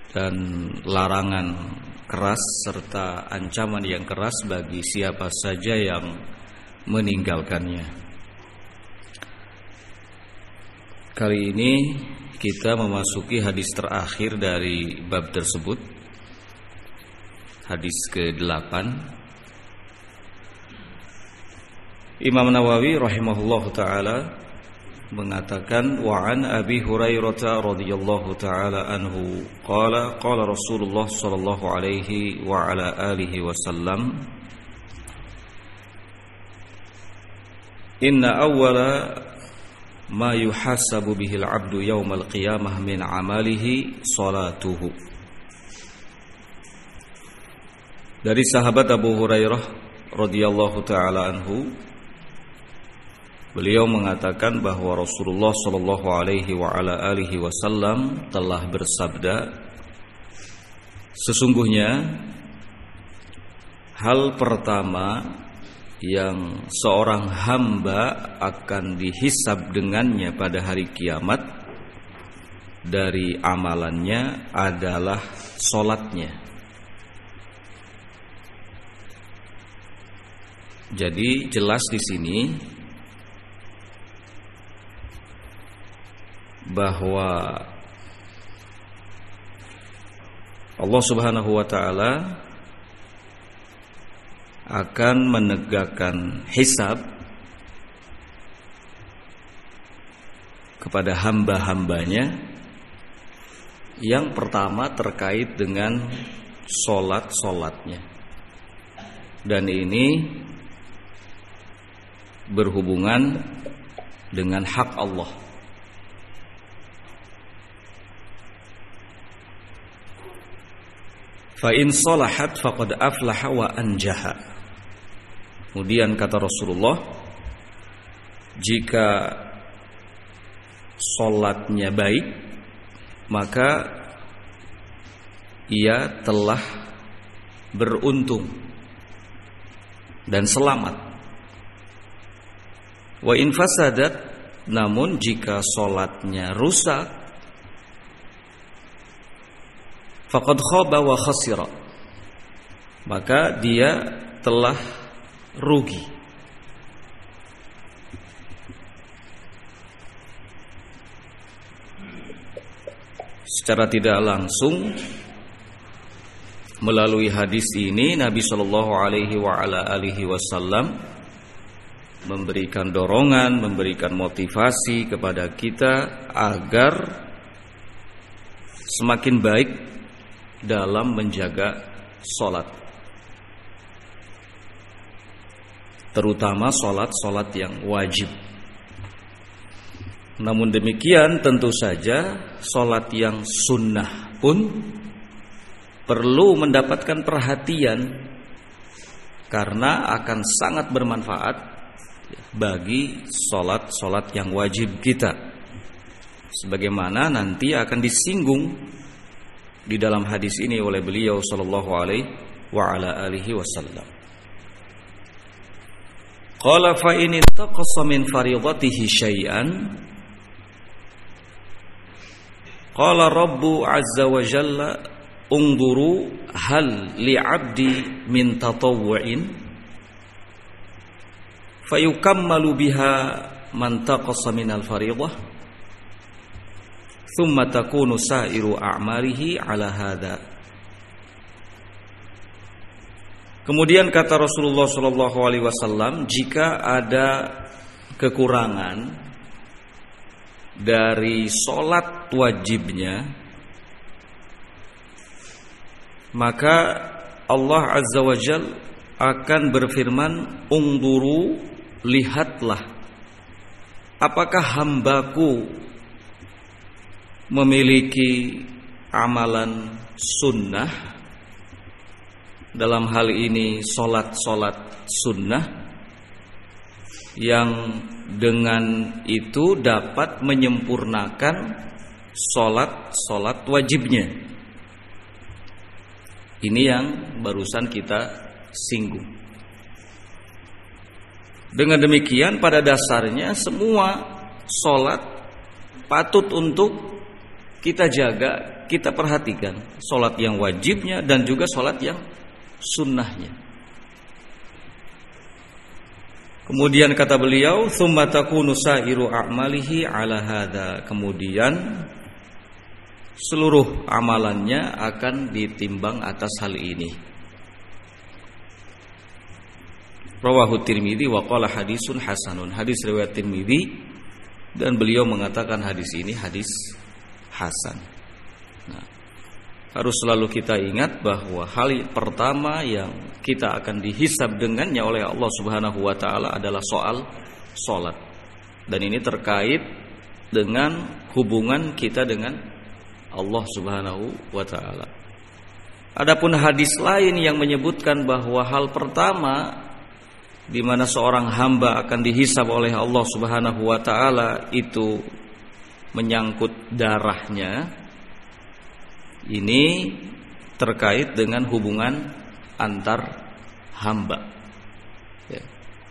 dan larangan keras serta ancaman yang keras bagi siapa saja yang meninggalkannya. Kali ini kita memasuki hadis terakhir dari bab tersebut, hadis ke-8. Imam Nawawi rahimahullahu taala mengatakan, wa an Abi Hurairah radhiyallahu taala anhu qala qala Rasulullah sallallahu alaihi wa ala alihi wasallam, inna awwala ma yuhasabu bihi al-'abdu yawmal qiyamah min 'amalihi salatuhu. Dari sahabat Abu Hurairah radhiyallahu taala anhu, beliau mengatakan bahwa Rasulullah sallallahu alaihi wa ala alihi wasallam telah bersabda, sesungguhnya hal pertama yang seorang hamba akan dihisab dengannya pada hari kiamat dari amalannya adalah salatnya. Jadi jelas di sini bahwa Allah Subhanahu wa taala akan menegakkan hisab kepada hamba-hambanya. Yang pertama terkait dengan solat-solatnya, dan ini berhubungan dengan hak Allah. Fa in salahat faqad aflaha wa anjaha. Kemudian kata Rasulullah, jika salatnya baik, maka ia telah beruntung dan selamat. Wa in fasadat, namun jika salatnya rusak, faqad khaba wa khasira, maka dia telah rugi. Secara tidak langsung melalui hadis ini Nabi sallallahu alaihi wa ala alihi wasallam memberikan dorongan, memberikan motivasi kepada kita agar semakin baik dalam menjaga solat, terutama solat-solat yang wajib. Namun demikian tentu saja solat yang sunnah pun perlu mendapatkan perhatian, karena akan sangat bermanfaat bagi solat-solat yang wajib kita, sebagaimana nanti akan disinggung di dalam hadis ini oleh beliau sallallahu alaihi wa ala alihi wasallam. Qala fa in taqassa min fariidatihi syai'an, qala rabbu azza wa jalla unduru hal li'abdi min tatawwu'in fayukammalu biha man taqassa min al-fariidah thumma takunu sa'iru a'malihi ala hadha. Kemudian kata Rasulullah sallallahu alaihi wasallam, jika ada kekurangan dari salat wajibnya, maka Allah azza wa jalla akan berfirman, unduru, lihatlah apakah hambaku memiliki amalan sunnah, dalam hal ini solat-solat sunnah, yang dengan itu dapat menyempurnakan solat-solat wajibnya. Ini yang barusan kita singgung. Dengan demikian pada dasarnya semua solat patut untuk kita jaga, kita perhatikan sholat yang wajibnya dan juga sholat yang sunnahnya. Kemudian kata beliau, "Tsumma takunu sa'iru a'malihi 'ala hadza." Kemudian seluruh amalannya akan ditimbang atas hal ini. Rawahu Tirmidzi wa qala hadisun hasanun. Hadis riwayat Tirmidzi dan beliau mengatakan hadis ini hadis hasan. Nah, harus selalu kita ingat bahwa hal pertama yang kita akan dihisab dengannya oleh Allah Subhanahu wa taala adalah soal salat. Dan ini terkait dengan hubungan kita dengan Allah Subhanahu wa taala. Adapun hadis lain yang menyebutkan bahwa hal pertama di mana seorang hamba akan dihisab oleh Allah Subhanahu wa taala itu menyangkut darahnya, ini terkait dengan hubungan antar hamba. Ya.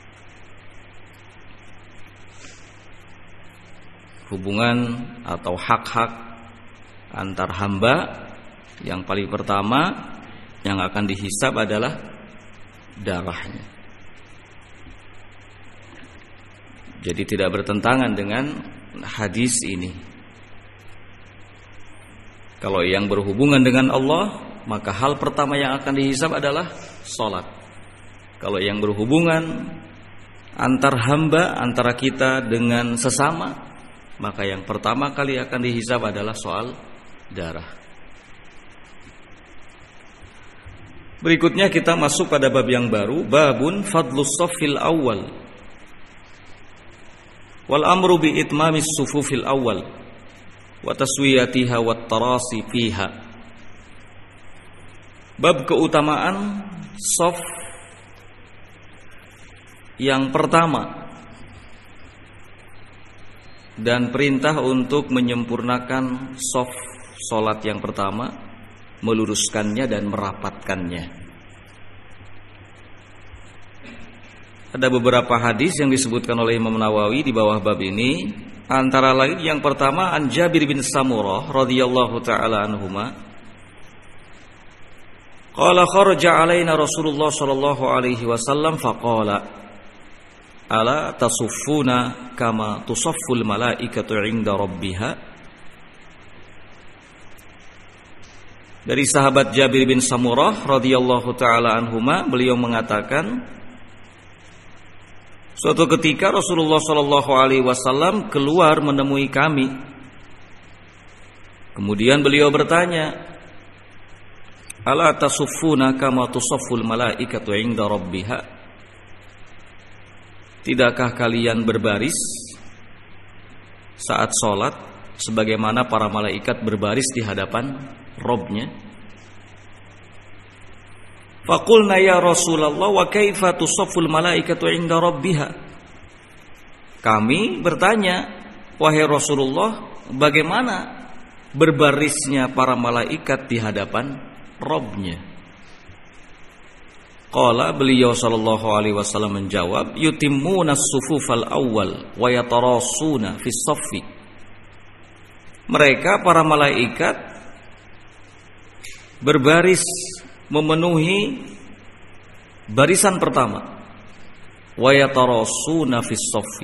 Hubungan atau hak-hak antar hamba yang paling pertama yang akan dihisab adalah darahnya. Jadi tidak bertentangan dengan hadis ini. Kalau yang berhubungan dengan Allah, maka hal pertama yang akan dihisab adalah salat. Kalau yang berhubungan antar hamba, antara kita dengan sesama, maka yang pertama kali akan dihisab adalah soal darah. Berikutnya kita masuk pada bab yang baru, babun fadlus shaffil awal wal amru bi itmamis sufufil awal wa taswiyatiha wat tarasi fiha. Bab keutamaan shaf yang pertama dan perintah untuk menyempurnakan shaf salat yang pertama, meluruskannya dan merapatkannya. Ada beberapa hadis yang disebutkan oleh Imam Nawawi di bawah bab ini, antara lain yang pertama an Jabir bin Samurah radhiyallahu taala anhuma, qala kharaja alaina Rasulullah sallallahu alaihi wasallam faqala ala tasuffuna kama tusafful malaikatu 'inda rabbiha. Dari sahabat Jabir bin Samurah radhiyallahu taala anhuma, beliau mengatakan, suatu ketika Rasulullah sallallahu alaihi wasallam keluar menemui kami. Kemudian beliau bertanya, ala tasuffuna kama tusafful malaikatu 'inda rabbiha. Tidakkah kalian berbaris saat salat sebagaimana para malaikat berbaris di hadapan Rabb-nya? Faqulna ya Rasulullah wa kaifa tusafful malaikatu 'inda rabbiha. Kami bertanya, wahai Rasulullah, bagaimana berbarisnya para malaikat di hadapan Rabb-nya? Qala, beliau sallallahu alaihi wasallam menjawab, yutimmuna as-sufufal awwal wa yatarasuna fis saffi. Mereka para malaikat berbaris memenuhi barisan pertama, wa yatarasuna fis saffi.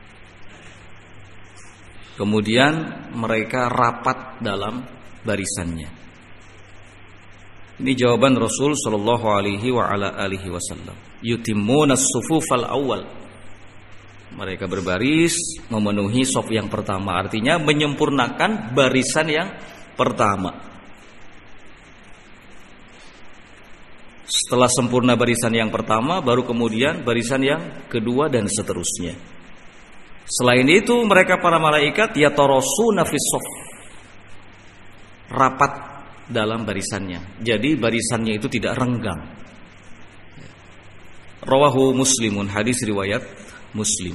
Kemudian mereka rapat dalam barisannya. Ini jawaban Rasul sallallahu alaihi wa ala alihi wasallam. Yutimmuna as-sufufal awwal. Mereka berbaris memenuhi shaf yang pertama, artinya menyempurnakan barisan yang pertama. Setelah sempurna barisan yang pertama, baru kemudian barisan yang kedua dan seterusnya. Selain itu, mereka para malaikat yatarasuna fis shaf, rapat dalam barisannya. Jadi barisannya itu tidak renggang. Rawahu Muslimun, hadis riwayat Muslim.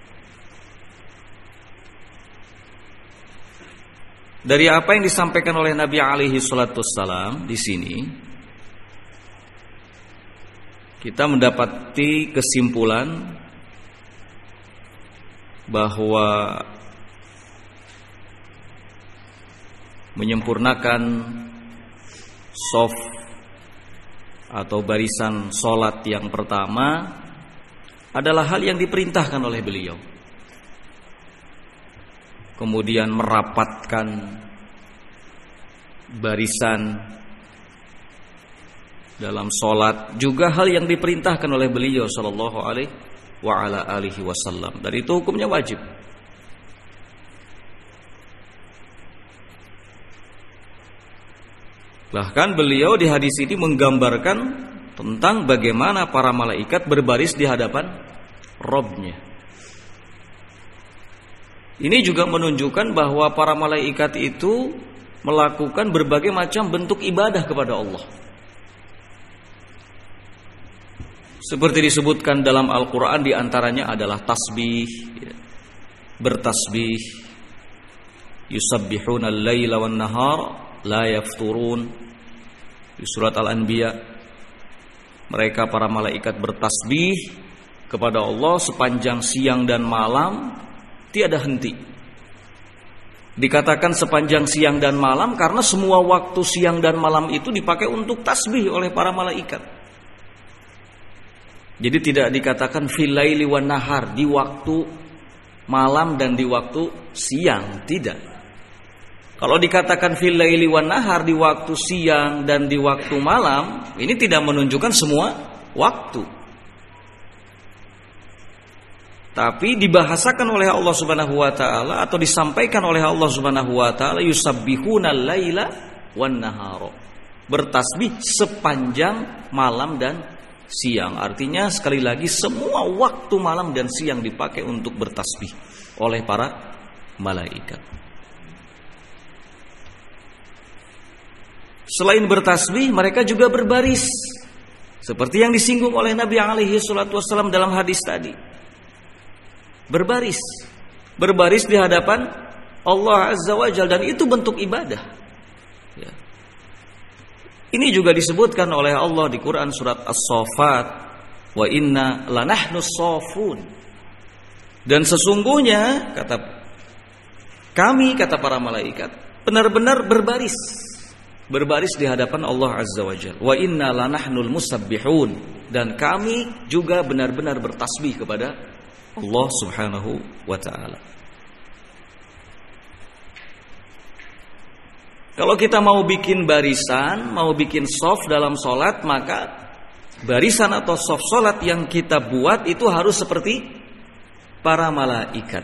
Dari apa yang disampaikan oleh Nabi alaihi salatu wassalam di sini, kita mendapati kesimpulan bahwa menyempurnakan shaf atau barisan salat yang pertama adalah hal yang diperintahkan oleh beliau. Kemudian merapatkan barisan dalam salat juga hal yang diperintahkan oleh beliau sallallahu alaihi wasallam. Dan itu hukumnya wajib. Bahkan beliau di hadis ini menggambarkan tentang bagaimana para malaikat berbaris di hadapan Rabb-nya. Ini juga menunjukkan bahwa para malaikat itu melakukan berbagai macam bentuk ibadah kepada Allah. Seperti disebutkan dalam Al-Quran, diantaranya adalah tasbih, bertasbih, yusabbihuna al-laila wan nahar la yafturun. Di surat Al-Anbiya, mereka para malaikat bertasbih kepada Allah sepanjang siang dan malam, tiada henti. Dikatakan sepanjang siang dan malam karena semua waktu siang dan malam itu dipakai untuk tasbih oleh para malaikat. Jadi tidak dikatakan fil laili wan nahar, di waktu malam dan di waktu siang, tidak. Kalau dikatakan fil laili wan nahar, di waktu siang dan di waktu malam, ini tidak menunjukkan semua waktu. Tapi dibahasakan oleh Allah Subhanahu wa taala atau disampaikan oleh Allah Subhanahu wa taala, yusabbihuna al-laila wan nahara. Bertasbih sepanjang malam dan siang. Artinya sekali lagi semua waktu malam dan siang dipakai untuk bertasbih oleh para malaikat. Selain bertasbih, mereka juga berbaris, seperti yang disinggung oleh Nabi alaihi salatu wasallam dalam hadis tadi. Berbaris di hadapan Allah Azza wa Jalla, dan itu bentuk ibadah. Ya. Ini juga disebutkan oleh Allah di Quran surat As-Saffat, wa inna lanahnu shafun. Dan sesungguhnya kata para malaikat benar-benar berbaris di hadapan Allah Azza wa Jalla. Wa inna lanahnul musabbihun, dan kami juga benar-benar bertasbih kepada Allah Subhanahu wa ta'ala. Kalau kita mau bikin barisan, mau bikin shaf dalam sholat, maka barisan atau shaf sholat yang kita buat itu harus seperti para malaikat.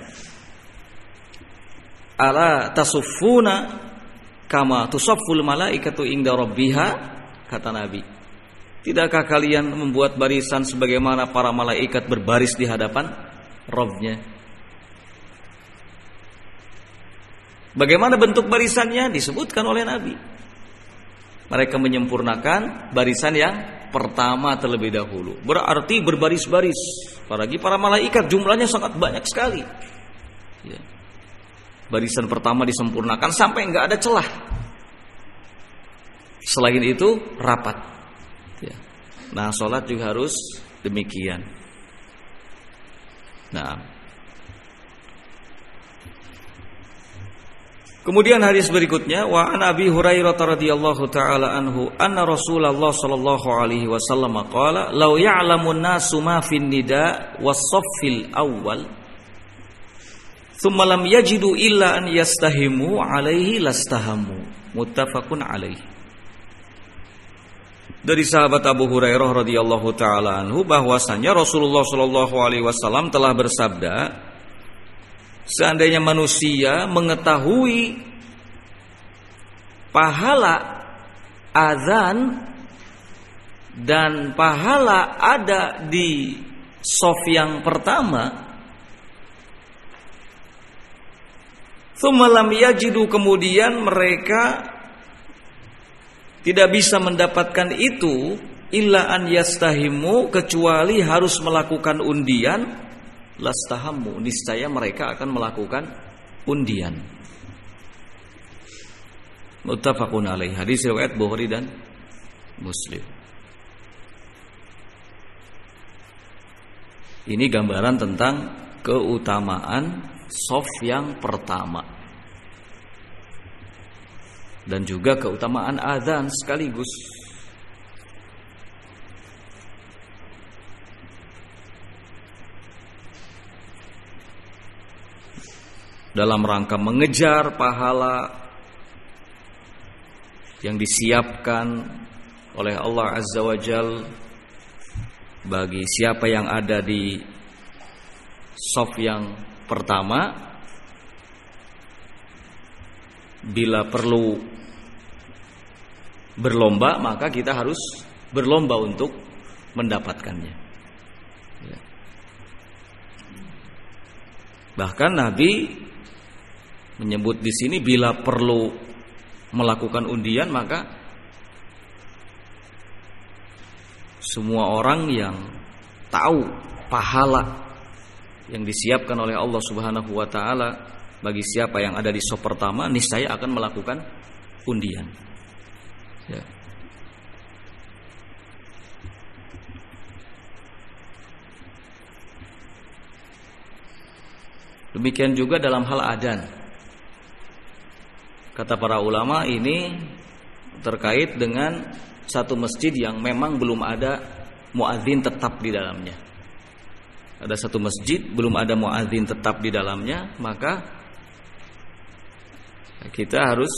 Ala tasuffuna kama tusafful malaikatu inda rabbiha, kata Nabi. Tidakkah kalian membuat barisan sebagaimana para malaikat berbaris di hadapan Rabb-nya? Bagaimana bentuk barisannya disebutkan oleh Nabi. Mereka menyempurnakan barisan yang pertama terlebih dahulu. Berarti berbaris-baris. Apalagi para malaikat jumlahnya sangat banyak sekali. Ya. Barisan pertama disempurnakan sampai enggak ada celah. Selain itu rapat. Ya. Nah, sholat juga harus demikian. Nah, kemudian hadis berikutnya, wa an Abi Hurairah radhiyallahu taala anhu anna Rasulullah sallallahu alaihi wasallam qala law ya'lamun nasu ma fin nida was-saffil awwal thumma lam yajidu illa an yastahimu alaihi lastahamu, muttafaqun alaihi. Dari sahabat Abu Hurairah radhiyallahu taala anhu bahwasanya Rasulullah sallallahu alaihi wasallam telah bersabda, seandainya manusia mengetahui pahala azan dan pahala ada di shaf yang pertama, tsumma lam yajidu, kemudian mereka tidak bisa mendapatkan itu, illa an yastahimu, kecuali harus melakukan undian, lastahamu, niscaya mereka akan melakukan undian. Muttafaqun alaih. Hadis riwayat Bukhari dan Muslim. Ini gambaran tentang keutamaan shaf yang pertama. dan juga keutamaan azan sekaligus. Dalam rangka mengejar pahala yang disiapkan oleh Allah Azza wa Jalla bagi siapa yang ada di shaf yang pertama, bila perlu berlomba maka kita harus berlomba untuk mendapatkannya. Bahkan Nabi menyebut di sini bila perlu melakukan undian, maka semua orang yang tahu pahala yang disiapkan oleh Allah Subhanahu wa taala bagi siapa yang ada di shaf pertama, niscaya akan melakukan undian. Ya. Demikian juga dalam hal adzan. Kata para ulama, ini terkait dengan satu masjid yang memang belum ada muadzin tetap di dalamnya. Ada satu masjid belum ada muadzin tetap di dalamnya, maka kita harus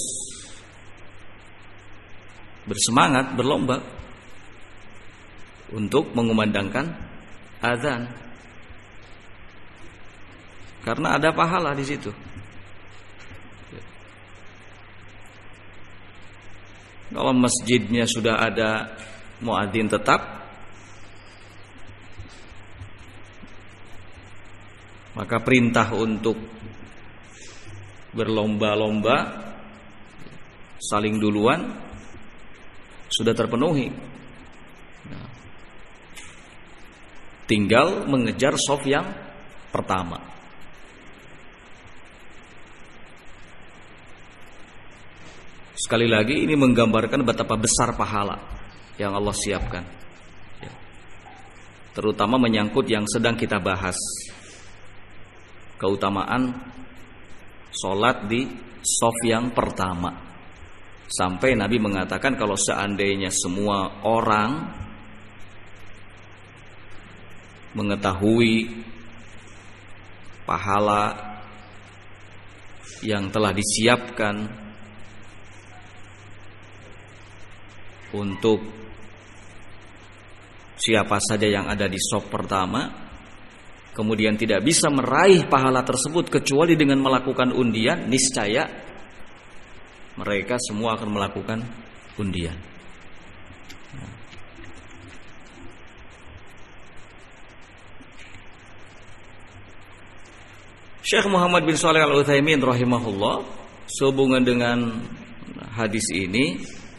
bersemangat, berlomba untuk mengumandangkan azan, karena ada pahala di situ. Kalau masjidnya sudah ada muadzin tetap, maka perintah untuk berlomba-lomba saling duluan sudah terpenuhi. Nah, tinggal mengejar shaf yang pertama. Sekali lagi ini menggambarkan betapa besar pahala yang Allah siapkan, terutama menyangkut yang sedang kita bahas, keutamaan sholat di shaf yang pertama. Sampai Nabi mengatakan kalau seandainya semua orang mengetahui pahala yang telah disiapkan untuk siapa saja yang ada di shaf pertama, kemudian tidak bisa meraih pahala tersebut kecuali dengan melakukan undian, niscaya mereka semua akan melakukan undian. Syekh Muhammad bin Shalih Al-Utsaimin rahimahullah, sehubungan dengan hadis ini,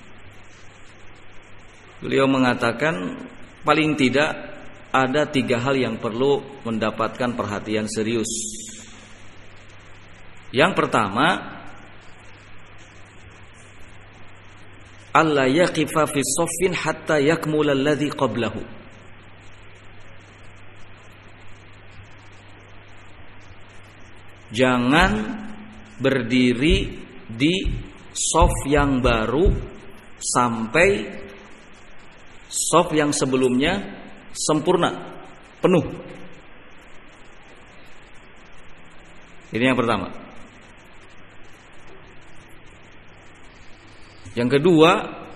beliau mengatakan paling tidak ada 3 hal yang perlu mendapatkan perhatian serius. Yang pertama, alla yaqifa fi shaffin hatta yakmula alladhi qablahu. Jangan berdiri di shaf yang baru sampai shaf yang sebelumnya sempurna, penuh. Ini yang pertama. Yang kedua,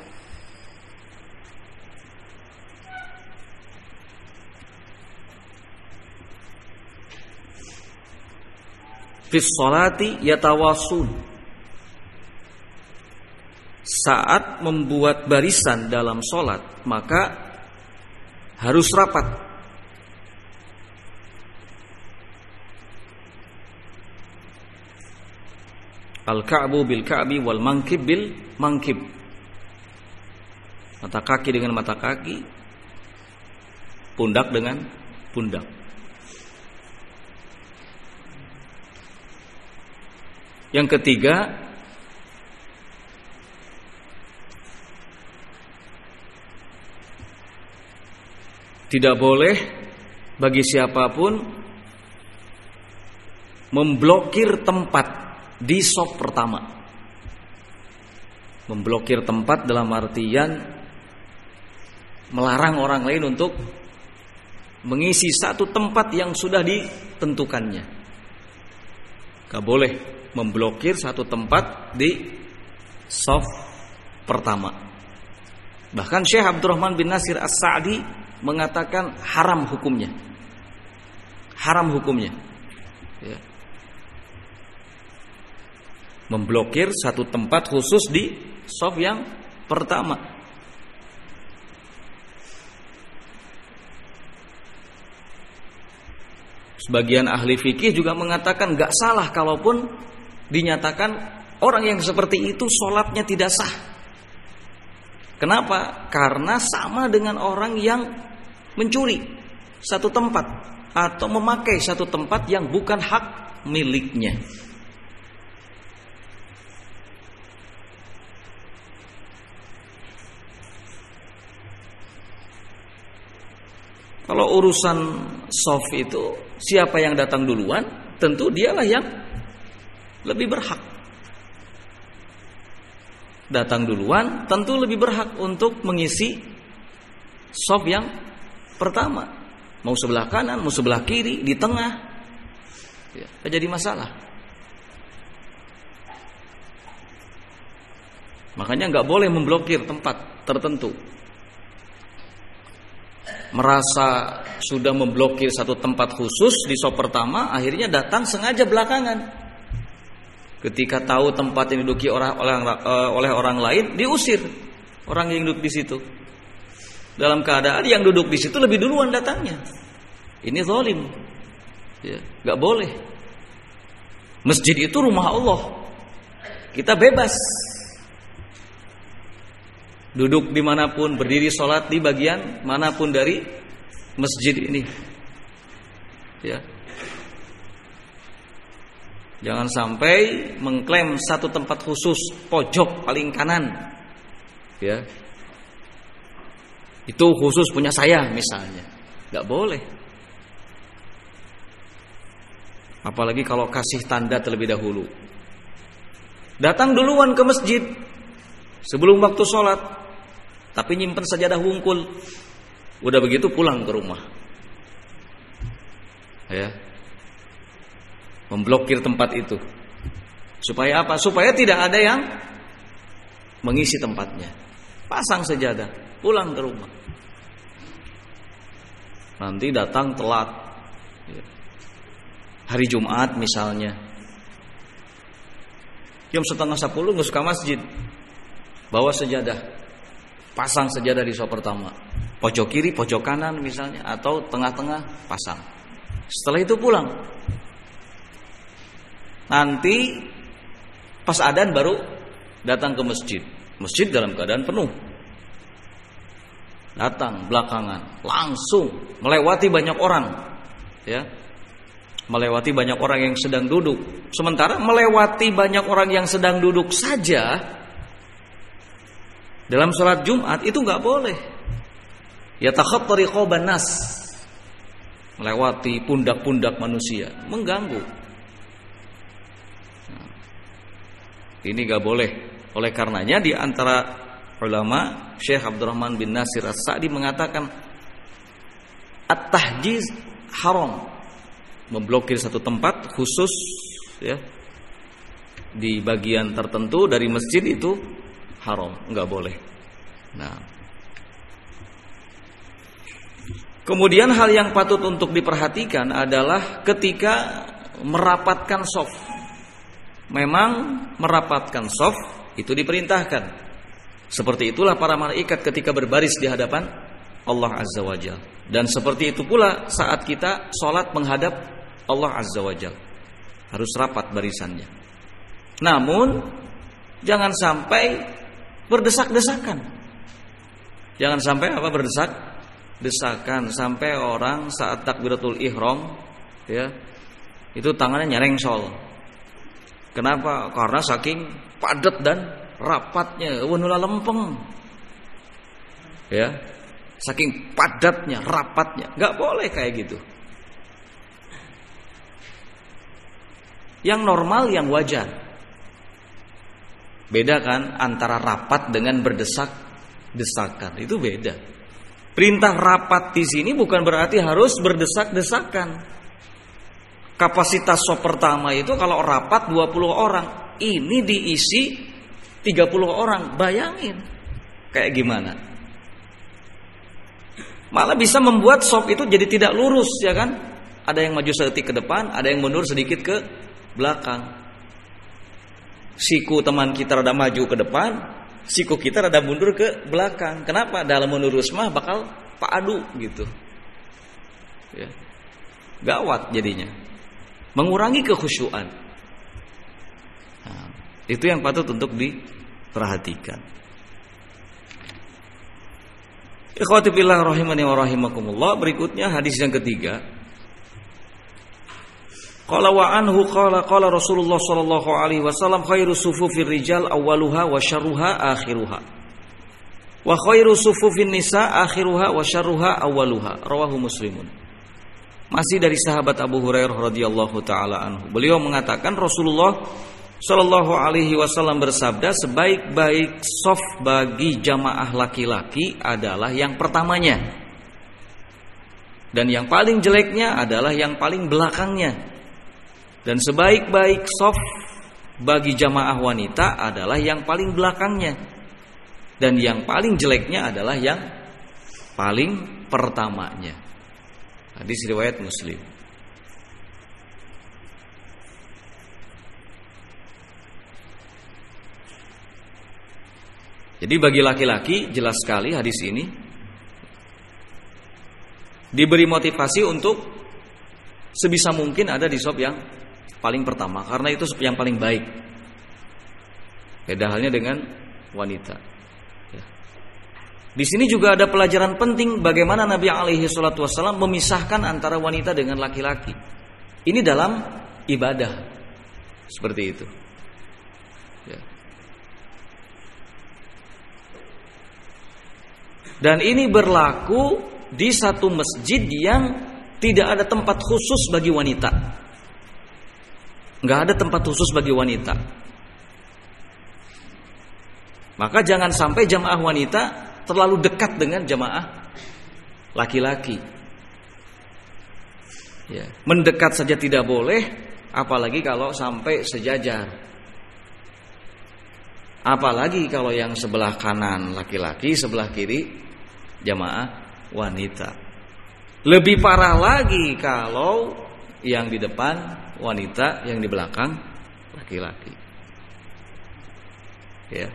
fi sholati yatawasun. Saat membuat barisan dalam sholat, maka harus rapat. Al-ka'bu bil ka'bi wal mankib bil mankib. Mata kaki dengan mata kaki, pundak dengan pundak. Yang ketiga, tidak boleh bagi siapapun memblokir tempat di shaf pertama. Memblokir tempat dalam artian melarang orang lain untuk mengisi satu tempat yang sudah ditentukannya. Gak boleh memblokir satu tempat di shaf pertama. Bahkan Syekh Abdurrahman bin Nasir As-Sa'di mengatakan haram hukumnya. Haram hukumnya. Ya. Memblokir satu tempat khusus di shaf yang pertama. Sebagian ahli fikih juga mengatakan gak salah kalaupun dinyatakan orang yang seperti itu sholatnya tidak sah. Kenapa? Karena sama dengan orang yang mencuri satu tempat atau memakai satu tempat yang bukan hak miliknya. Kalau urusan shaf itu siapa yang datang duluan, tentu dialah yang lebih berhak. Datang duluan tentu lebih berhak untuk mengisi shaf yang pertama. Mau sebelah kanan, mau sebelah kiri, di tengah, ya, tidak jadi masalah. Makanya nggak boleh memblokir tempat tertentu. Merasa sudah memblokir satu tempat khusus di shaf pertama, akhirnya datang sengaja belakangan. Ketika tahu tempat yang diduduki oleh orang lain, diusir orang yang duduk di situ. Dalam keadaan yang duduk di situ lebih duluan datangnya. Ini zalim. Ya, nggak boleh. Masjid itu rumah Allah. Kita bebas. Duduk dimanapun, berdiri sholat di bagian manapun dari masjid ini. Ya. Jangan sampai mengklaim satu tempat khusus pojok paling kanan. Ya. Itu khusus punya saya misalnya. Gak boleh. Apalagi kalau kasih tanda terlebih dahulu. Datang duluan ke masjid sebelum waktu sholat, tapi nyimpen sajadah wungkul. Udah begitu pulang ke rumah. Ya. Memblokir tempat itu. Supaya apa? Supaya tidak ada yang mengisi tempatnya. Pasang sajadah, pulang ke rumah. Nanti datang telat. Ya. Hari Jumat misalnya, jam 9:30 nggak suka masjid. Bawa sejadah, pasang sejadah di shaf pertama, pojok kiri, pojok kanan misalnya, atau tengah-tengah pasang. Setelah itu pulang. Nanti pas adzan baru datang ke masjid. Masjid dalam keadaan penuh. Datang belakangan, langsung melewati banyak orang, ya, melewati banyak orang yang sedang duduk. Sementara melewati banyak orang yang sedang duduk saja dalam sholat Jumat itu nggak boleh. Yatakhatta riqaban nas, melewati pundak-pundak manusia, mengganggu. Nah, ini nggak boleh. Oleh karenanya di antara ulama, Syekh Abdurrahman bin Nasir As-Sa'di mengatakan at-tahjiz haram, memblokir satu tempat khusus, ya, di bagian tertentu dari masjid itu haram, nggak boleh. Nah, kemudian hal yang patut untuk diperhatikan adalah ketika merapatkan shaf. Memang merapatkan shaf itu diperintahkan. Seperti itulah para malaikat ketika berbaris di hadapan Allah Azza wa Jalla. Dan seperti itu pula saat kita sholat menghadap Allah Azza wa Jalla. Harus rapat barisannya. Namun jangan sampai berdesak-desakan. Jangan sampai apa? Berdesak-desakan sampai orang saat takbiratul ihram, ya, itu tangannya nyerengsol. Kenapa? Karena saking padat dan rapatnya, wenula lempeng. Ya. Saking padatnya, rapatnya. Enggak boleh kayak gitu. Yang normal, yang wajar. Beda kan antara rapat dengan berdesak-desakan. Itu beda. Perintah rapat di sini bukan berarti harus berdesak-desakan. Kapasitas sop pertama itu kalau rapat 20 orang, ini diisi 30 orang. Bayangin kayak gimana? Malah bisa membuat sop itu jadi tidak lurus, ya kan? Ada yang maju sedetik ke depan, ada yang mundur sedikit ke belakang. Siku teman kita rada maju ke depan, siku kita rada mundur ke belakang. Kenapa? Dalam menurus mah bakal padu gitu. Ya. Gawat jadinya. Mengurangi kekhusyuan. Nah, itu yang patut untuk diperhatikan. Ikhwati fillah rahimani wa rahimakumullah. Berikutnya hadis yang ketiga. Qala wa anhu qala Rasulullah sallallahu alaihi wasallam khairu sufufir rijal awwaluha wa syarruha akhiruha. Wa khairu sufufin nisa akhiruha wa syarruha awwaluha. Rawahu Muslimun. Masih dari sahabat Abu Hurairah radhiyallahu taala anhu. Beliau mengatakan Rasulullah sallallahu alaihi wasallam bersabda, sebaik-baik shaf bagi jamaah laki-laki adalah yang pertamanya. Dan yang paling jeleknya adalah yang paling belakangnya. Dan sebaik-baik shaf bagi jamaah wanita adalah yang paling belakangnya. Dan yang paling jeleknya adalah yang paling pertamanya. Hadis riwayat Muslim. Jadi bagi laki-laki jelas sekali hadis ini diberi motivasi untuk sebisa mungkin ada di shaf yang paling pertama, karena itu yang paling baik. Beda halnya dengan wanita. Ya. Di sini juga ada pelajaran penting bagaimana Nabi alaihi salatu wasallam memisahkan antara wanita dengan laki-laki. Ini dalam ibadah seperti itu. Ya. Dan ini berlaku di satu masjid yang tidak ada tempat khusus bagi wanita. Nggak ada tempat khusus bagi wanita. Maka jangan sampai jamaah wanita terlalu dekat dengan jamaah laki-laki. Ya, mendekat saja tidak boleh, apalagi kalau sampai sejajar. Apalagi kalau yang sebelah kanan laki-laki, sebelah kiri jamaah wanita. Lebih parah lagi kalau yang di depan wanita, yang di belakang laki-laki. Ya.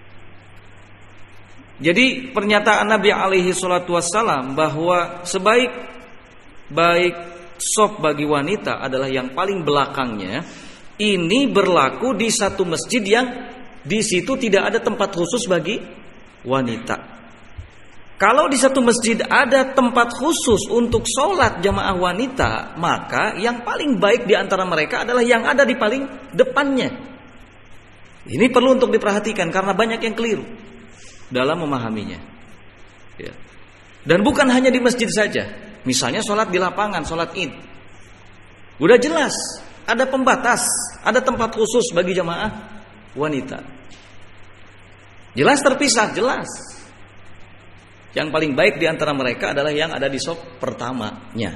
Jadi pernyataan Nabi alaihi salatu wassalam bahwa sebaik-baik shaf bagi wanita adalah yang paling belakangnya, ini berlaku di satu masjid yang di situ tidak ada tempat khusus bagi wanita. Kalau di satu masjid ada tempat khusus untuk sholat jamaah wanita, maka yang paling baik di antara mereka adalah yang ada di paling depannya. Ini perlu untuk diperhatikan karena banyak yang keliru dalam memahaminya. Ya. Dan bukan hanya di masjid saja. Misalnya sholat di lapangan, sholat id. Udah jelas, ada pembatas, ada tempat khusus bagi jamaah wanita. Jelas terpisah, jelas. Yang paling baik di antara mereka adalah yang ada di shaf pertamanya.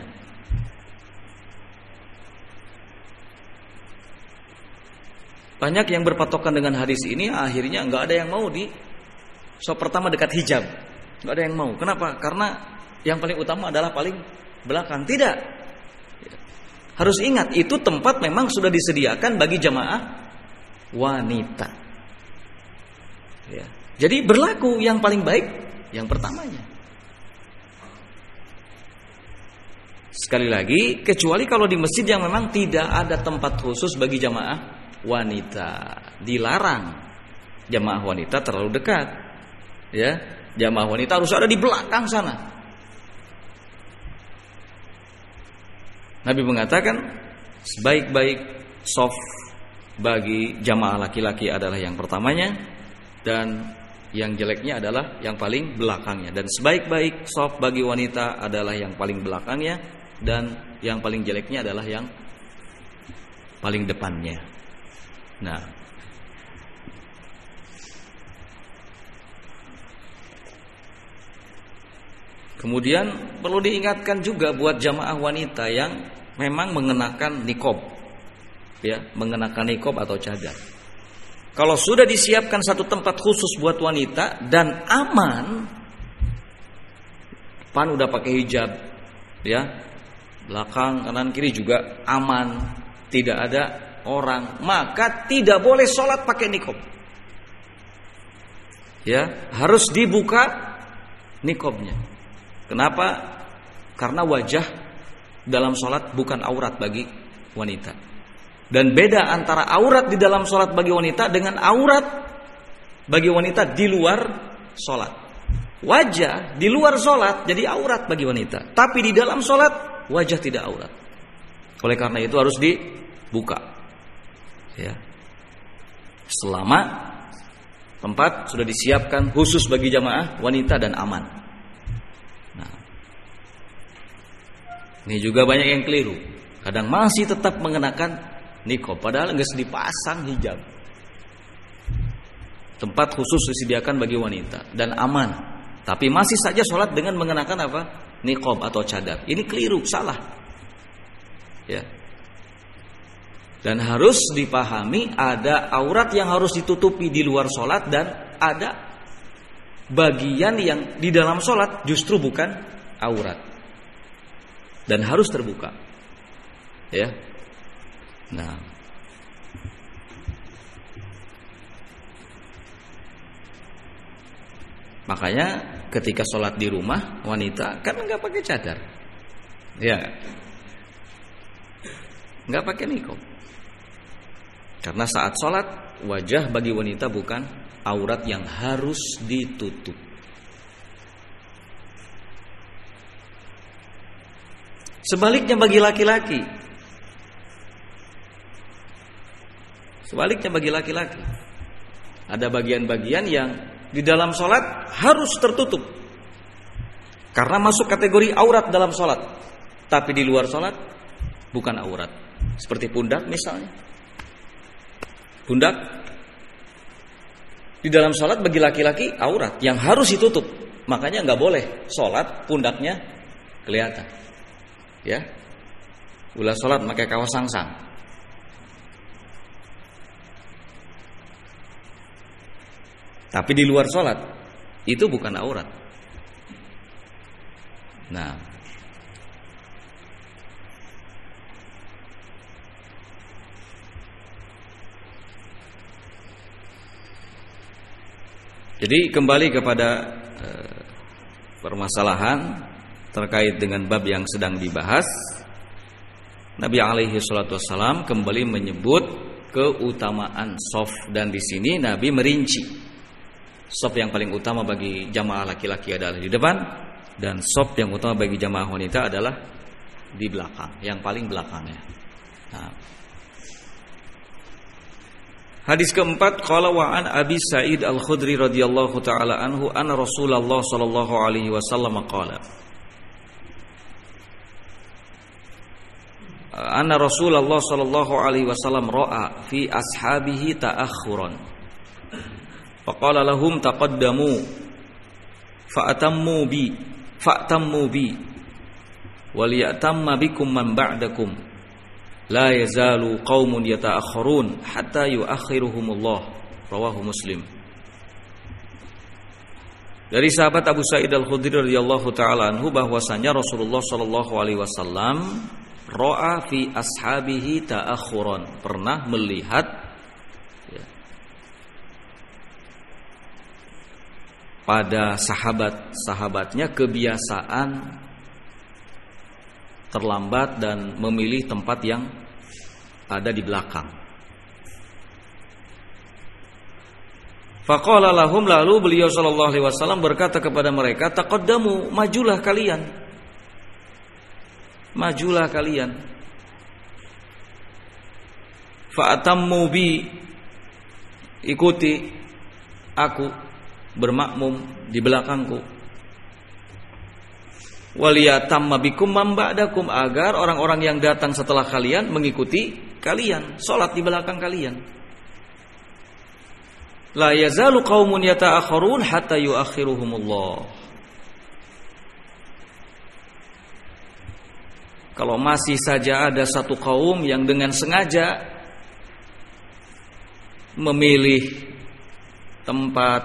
Banyak yang berpatokan dengan hadis ini, akhirnya nggak ada yang mau di shaf pertama dekat hijab. Nggak ada yang mau. Kenapa? Karena yang paling utama adalah paling belakang. Tidak. Harus ingat, itu tempat memang sudah disediakan bagi jamaah wanita. Ya. Jadi berlaku yang paling baik yang pertamanya. Sekali lagi, kecuali kalau di masjid yang memang tidak ada tempat khusus bagi jamaah wanita, dilarang jamaah wanita terlalu dekat. Ya, jamaah wanita harus ada di belakang sana. Nabi mengatakan sebaik-baik shaf bagi jamaah laki-laki adalah yang pertamanya, dan yang jeleknya adalah yang paling belakangnya. Dan sebaik-baik shaf bagi wanita adalah yang paling belakangnya, dan yang paling jeleknya adalah yang paling depannya. Nah, Kemudian perlu diingatkan juga buat jamaah wanita yang memang mengenakan niqab, ya, mengenakan niqab atau cadar. Kalau sudah disiapkan satu tempat khusus buat wanita dan aman, depan udah pakai hijab, ya, belakang kanan kiri juga aman, tidak ada orang, maka tidak boleh sholat pakai niqab. Ya, harus dibuka niqabnya. Kenapa? Karena wajah dalam sholat bukan aurat bagi wanita. Dan beda antara aurat di dalam sholat bagi wanita dengan aurat bagi wanita di luar sholat. Wajah di luar sholat jadi aurat bagi wanita, tapi di dalam sholat wajah tidak aurat. Oleh karena itu harus dibuka, ya. Selama tempat sudah disiapkan khusus bagi jamaah wanita dan aman. Ini juga banyak yang keliru. Kadang masih tetap mengenakan niqab padahal enggak dipasang hijab. Tempat khusus disediakan bagi wanita dan aman, tapi masih saja sholat dengan mengenakan apa? Niqab atau cadar. Ini keliru, salah. Ya. Dan harus dipahami ada aurat yang harus ditutupi di luar sholat dan ada bagian yang di dalam sholat justru bukan aurat. Dan harus terbuka, ya. Nah, makanya ketika sholat di rumah wanita kan nggak pakai cadar, ya, nggak pakai niqab, karena saat sholat wajah bagi wanita bukan aurat yang harus ditutup. Sebaliknya bagi laki-laki. Ada bagian-bagian yang di dalam sholat harus tertutup karena masuk kategori aurat dalam sholat, tapi di luar sholat bukan aurat. Seperti pundak misalnya. Pundak di dalam sholat bagi laki-laki aurat yang harus ditutup. Makanya nggak boleh sholat pundaknya kelihatan. Ya, ulah sholat pakai kaos sangsang. Tapi di luar sholat itu bukan aurat. Nah, jadi kembali kepada permasalahan terkait dengan bab yang sedang dibahas. Nabi alaihi salatu wassalam kembali menyebut keutamaan shaf, dan di sini Nabi merinci shaf yang paling utama bagi jamaah laki-laki adalah di depan, dan shaf yang utama bagi jamaah wanita adalah di belakang, yang paling belakangnya. Nah. Hadis keempat, qala wa an Abi Sa'id Al-Khudri radhiyallahu taala anhu anna Rasulullah sallallahu alaihi wasallam qala anna Rasulullah sallallahu alaihi wasallam ra'a fi ashabihi ta'akhuran faqala lahum taqaddamu fa'tammu bi wal ya'tamma bikum man ba'dakum la yazalu qaumun yata'akhirun hatta yu'akhiruhumullah, rawahu Muslim. Dari sahabat Abu Sa'id Al-Khudri radhiyallahu taala anhu bahwasanya Rasulullah sallallahu alaihi wasallam ra'a fi ashabihi ta'akhuran, pernah melihat pada sahabat-sahabatnya kebiasaan terlambat dan memilih tempat yang ada di belakang. Faqala lahum, lalu beliau sallallahu alaihi wasallam berkata kepada mereka, taqaddamu, majulah kalian. Majulah kalian. Fa'tammu bi, ikuti aku, bermakmum di belakangku. Waliyatamma bikum man ba'dakum, agar orang-orang yang datang setelah kalian mengikuti kalian, salat di belakang kalian. La yazalu qaumun yata'akhirun hatta yu'akhiruhumullah. Kalau masih saja ada satu kaum yang dengan sengaja memilih tempat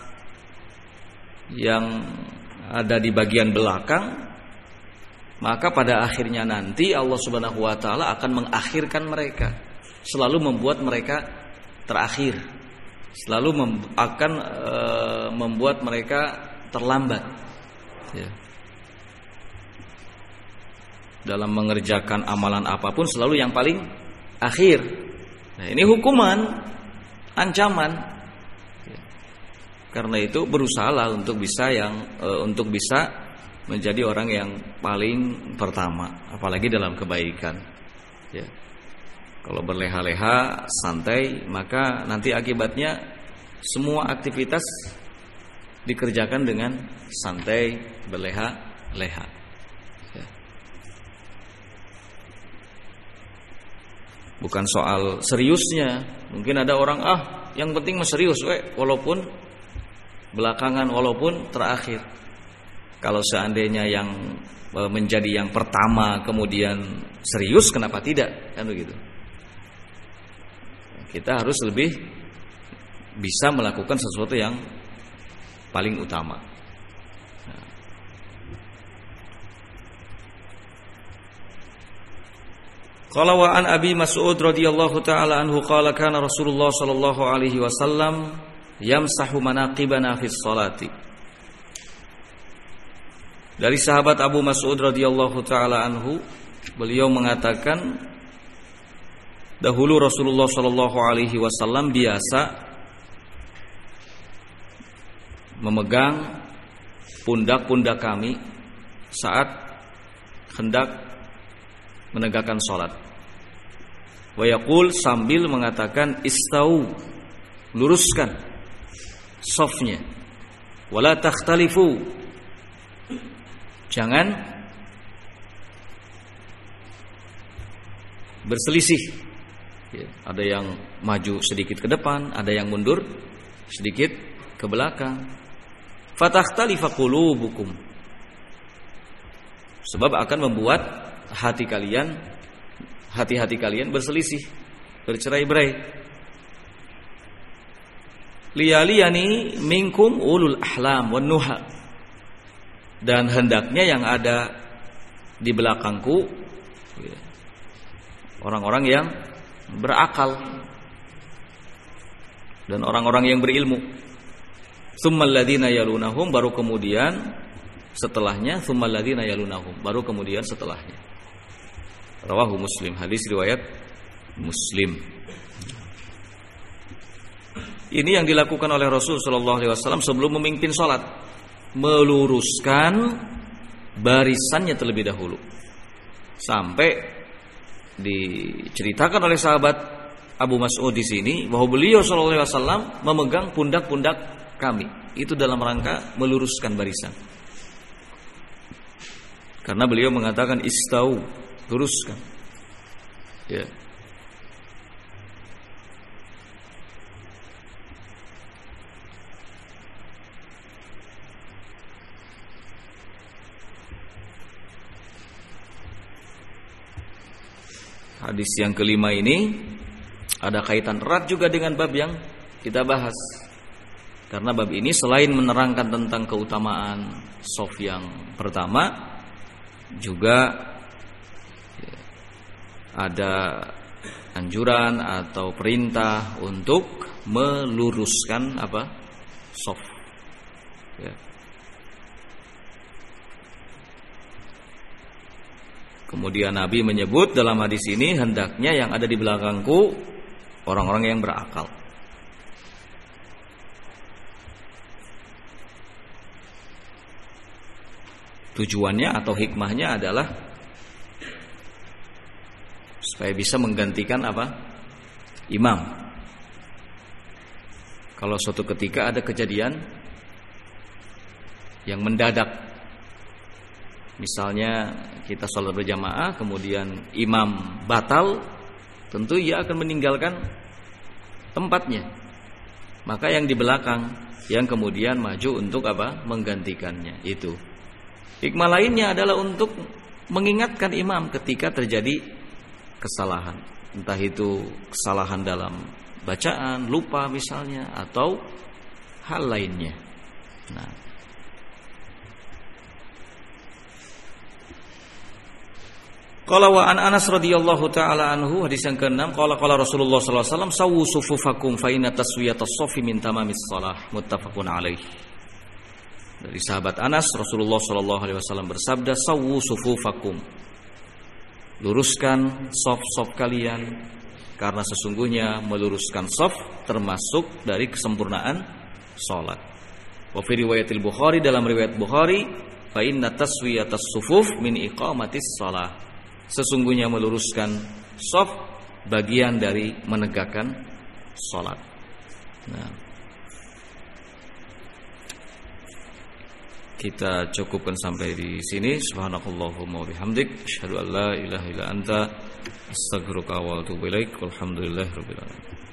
yang ada di bagian belakang, maka pada akhirnya nanti Allah Subhanahu wa taala akan mengakhirkan mereka, selalu membuat mereka terakhir, selalu akan membuat mereka terlambat, ya. Dalam mengerjakan amalan apapun selalu yang paling akhir. Nah, ini hukuman, ancaman. Karena itu berusahalah untuk bisa menjadi orang yang paling pertama, apalagi dalam kebaikan. Ya. Kalau berleha-leha, santai, maka nanti akibatnya semua aktivitas dikerjakan dengan santai, berleha-leha. Ya. Bukan soal seriusnya. Mungkin ada orang yang penting serius, walaupun belakangan, walaupun terakhir. Kalau seandainya yang menjadi yang pertama kemudian serius, kenapa tidak? Kan begitu. Kita harus lebih bisa melakukan sesuatu yang paling utama. Qala wa an Abi Mas'ud radhiyallahu taala anhu qala kana Rasulullah sallallahu alaihi wasallam yamsahu manaqibana fis salati. Dari sahabat Abu Mas'ud radhiyallahu taala anhu, beliau mengatakan dahulu Rasulullah sallallahu alaihi wasallam biasa memegang pundak-pundak kami saat hendak menegakkan salat. Wa yaqul, sambil mengatakan istau, luruskan safnya, wala takhtalifu, jangan berselisih. Ya, ada yang maju sedikit ke depan, ada yang mundur sedikit ke belakang. Fatakhtalifa qulubukum, sebab akan membuat hati kalian berselisih, bercerai-berai. Liyaliyani minkum ulul ahlam wan nuha, dan hendaknya yang ada di belakangku orang-orang yang berakal dan orang-orang yang berilmu. Tsummal ladzina yalunahum, baru kemudian setelahnya, tsummal ladzina yalunahum, baru kemudian setelahnya. Rawahu Muslim, hadis riwayat Muslim. Ini yang dilakukan oleh Rasul sallallahu alaihi wasallam sebelum memimpin salat, meluruskan barisannya terlebih dahulu. Sampai diceritakan oleh sahabat Abu Mas'ud di sini bahwa beliau sallallahu alaihi wasallam memegang pundak-pundak kami, itu dalam rangka meluruskan barisan. Karena beliau mengatakan istau, luruskan. Ya. Hadis yang kelima ini ada kaitan erat juga dengan bab yang kita bahas. Karena bab ini selain menerangkan tentang keutamaan shaf yang pertama, juga ada anjuran atau perintah untuk meluruskan shaf. Ya. Kemudian Nabi menyebut dalam hadis ini, hendaknya yang ada di belakangku orang-orang yang berakal. Tujuannya atau hikmahnya adalah supaya bisa menggantikan imam. Kalau suatu ketika ada kejadian yang mendadak, misalnya kita sholat berjamaah kemudian imam batal, tentu ia akan meninggalkan tempatnya. Maka yang di belakang yang kemudian maju untuk menggantikannya. Itu hikmah lainnya adalah untuk mengingatkan imam ketika terjadi kesalahan, entah itu kesalahan dalam bacaan, lupa misalnya, atau hal lainnya. Nah, qala wa an Anas radhiyallahu taala anhu, hadis yang ke-6, qala Rasulullah sallallahu alaihi wasallam sawu sufufakum fa inna taswiyatas shaffi min tamamis shalah, muttafaqun alaih. Dari sahabat Anas, Rasulullah sallallahu alaihi wasallam bersabda, sawu sufufakum, luruskan shaf-shaf kalian, karena sesungguhnya meluruskan shaf termasuk dari kesempurnaan salat. Wa fi riwayatil Bukhari, dalam riwayat Bukhari, fa inna taswiyatas sufuf min iqamatis shalah, sesungguhnya meluruskan shaf bagian dari menegakkan salat. Nah, kita cukupkan sampai di sini. Subhanakallahumma wa bihamdik, asyhadu an la ilaha illa anta, astaghfiruka wa atubu ilaik. Walhamdulillahirabbil alamin.